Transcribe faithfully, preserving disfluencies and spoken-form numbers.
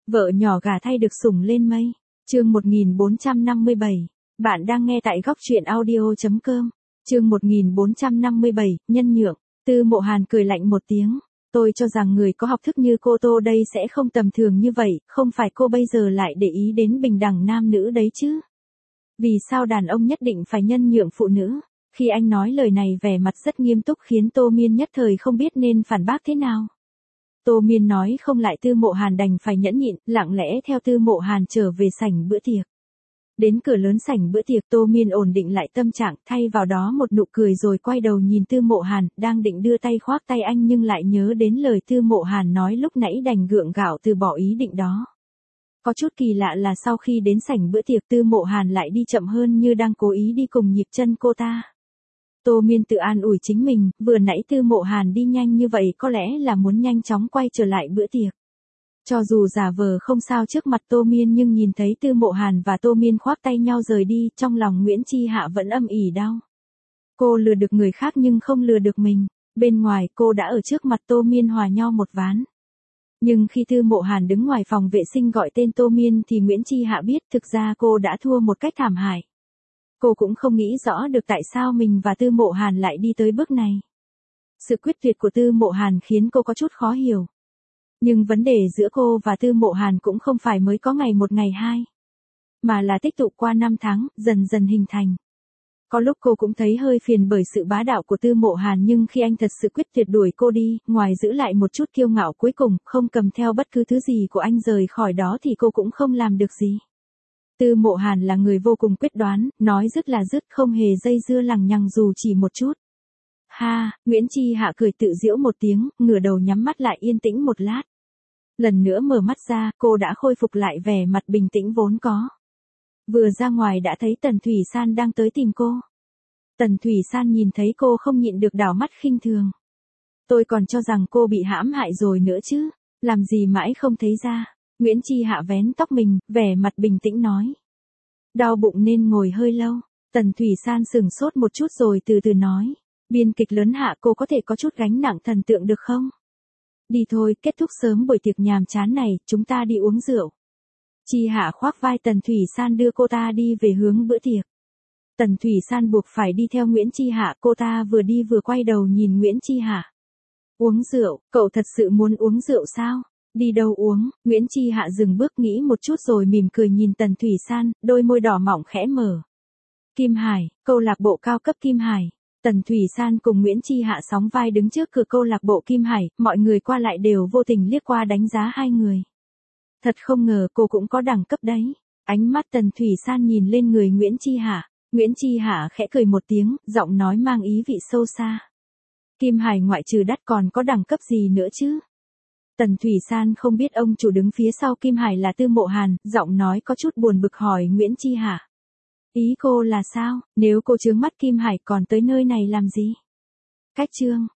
Vợ nhỏ gả thay được sủng lên mây. Chương một nghìn bốn trăm năm mươi bảy. Bạn đang nghe tại góc truyện audio chấm com. Chương một nghìn bốn trăm năm mươi bảy, nhân nhượng. Tư Mộ Hàn cười lạnh một tiếng. Tôi cho rằng người có học thức như cô Tô đây sẽ không tầm thường như vậy, không phải cô bây giờ lại để ý đến bình đẳng nam nữ đấy chứ. Vì sao đàn ông nhất định phải nhân nhượng phụ nữ? Khi anh nói lời này vẻ mặt rất nghiêm túc khiến Tô Miên nhất thời không biết nên phản bác thế nào. Tô Miên nói không lại Tư Mộ Hàn đành phải nhẫn nhịn, lặng lẽ theo Tư Mộ Hàn trở về sảnh bữa tiệc. Đến cửa lớn sảnh bữa tiệc Tô Miên ổn định lại tâm trạng, thay vào đó một nụ cười rồi quay đầu nhìn Tư Mộ Hàn, đang định đưa tay khoác tay anh nhưng lại nhớ đến lời Tư Mộ Hàn nói lúc nãy đành gượng gạo từ bỏ ý định đó. Có chút kỳ lạ là sau khi đến sảnh bữa tiệc Tư Mộ Hàn lại đi chậm hơn như đang cố ý đi cùng nhịp chân cô ta. Tô Miên tự an ủi chính mình, vừa nãy Tư Mộ Hàn đi nhanh như vậy có lẽ là muốn nhanh chóng quay trở lại bữa tiệc. Cho dù giả vờ không sao trước mặt Tô Miên nhưng nhìn thấy Tư Mộ Hàn và Tô Miên khoác tay nhau rời đi, trong lòng Nguyễn Chi Hạ vẫn âm ỉ đau. Cô lừa được người khác nhưng không lừa được mình, bên ngoài cô đã ở trước mặt Tô Miên hòa nhau một ván. Nhưng khi Tư Mộ Hàn đứng ngoài phòng vệ sinh gọi tên Tô Miên thì Nguyễn Chi Hạ biết thực ra cô đã thua một cách thảm hại. Cô cũng không nghĩ rõ được tại sao mình và Tư Mộ Hàn lại đi tới bước này. Sự quyết tuyệt của Tư Mộ Hàn khiến cô có chút khó hiểu. Nhưng vấn đề giữa cô và Tư Mộ Hàn cũng không phải mới có ngày một ngày hai, mà là tích tụ qua năm tháng, dần dần hình thành. Có lúc cô cũng thấy hơi phiền bởi sự bá đạo của Tư Mộ Hàn nhưng khi anh thật sự quyết tuyệt đuổi cô đi, ngoài giữ lại một chút kiêu ngạo cuối cùng, không cầm theo bất cứ thứ gì của anh rời khỏi đó thì cô cũng không làm được gì. Tư Mộ Hàn là người vô cùng quyết đoán, nói dứt là dứt, không hề dây dưa lằng nhằng dù chỉ một chút. Ha, Nguyễn Chi Hạ cười tự giễu một tiếng, ngửa đầu nhắm mắt lại yên tĩnh một lát. Lần nữa mở mắt ra, cô đã khôi phục lại vẻ mặt bình tĩnh vốn có. Vừa ra ngoài đã thấy Tần Thủy San đang tới tìm cô. Tần Thủy San nhìn thấy cô không nhịn được đảo mắt khinh thường. Tôi còn cho rằng cô bị hãm hại rồi nữa chứ, làm gì mãi không thấy ra. Nguyễn Chi Hạ vén tóc mình, vẻ mặt bình tĩnh nói. Đau bụng nên ngồi hơi lâu. Tần Thủy San sửng sốt một chút rồi từ từ nói. Biên kịch lớn Hạ cô có thể có chút gánh nặng thần tượng được không? Đi thôi, kết thúc sớm buổi tiệc nhàm chán này, chúng ta đi uống rượu. Chi Hạ khoác vai Tần Thủy San đưa cô ta đi về hướng bữa tiệc. Tần Thủy San buộc phải đi theo Nguyễn Chi Hạ, cô ta vừa đi vừa quay đầu nhìn Nguyễn Chi Hạ. Uống rượu, cậu thật sự muốn uống rượu sao? Đi đâu uống? Nguyễn Chi Hạ dừng bước nghĩ một chút rồi mỉm cười nhìn Tần Thủy San, đôi môi đỏ mỏng khẽ mở. Kim Hải, câu lạc bộ cao cấp Kim Hải. Tần Thủy San cùng Nguyễn Chi Hạ sóng vai đứng trước cửa câu lạc bộ Kim Hải, mọi người qua lại đều vô tình liếc qua đánh giá hai người. Thật không ngờ cô cũng có đẳng cấp đấy. Ánh mắt Tần Thủy San nhìn lên người Nguyễn Chi Hạ. Nguyễn Chi Hạ khẽ cười một tiếng, giọng nói mang ý vị sâu xa. Kim Hải ngoại trừ đắt còn có đẳng cấp gì nữa chứ? Tần Thủy San không biết ông chủ đứng phía sau Kim Hải là Tư Mộ Hàn, giọng nói có chút buồn bực hỏi Nguyễn Chi Hạ. Ý cô là sao, nếu cô chướng mắt Kim Hải còn tới nơi này làm gì? Cách chương.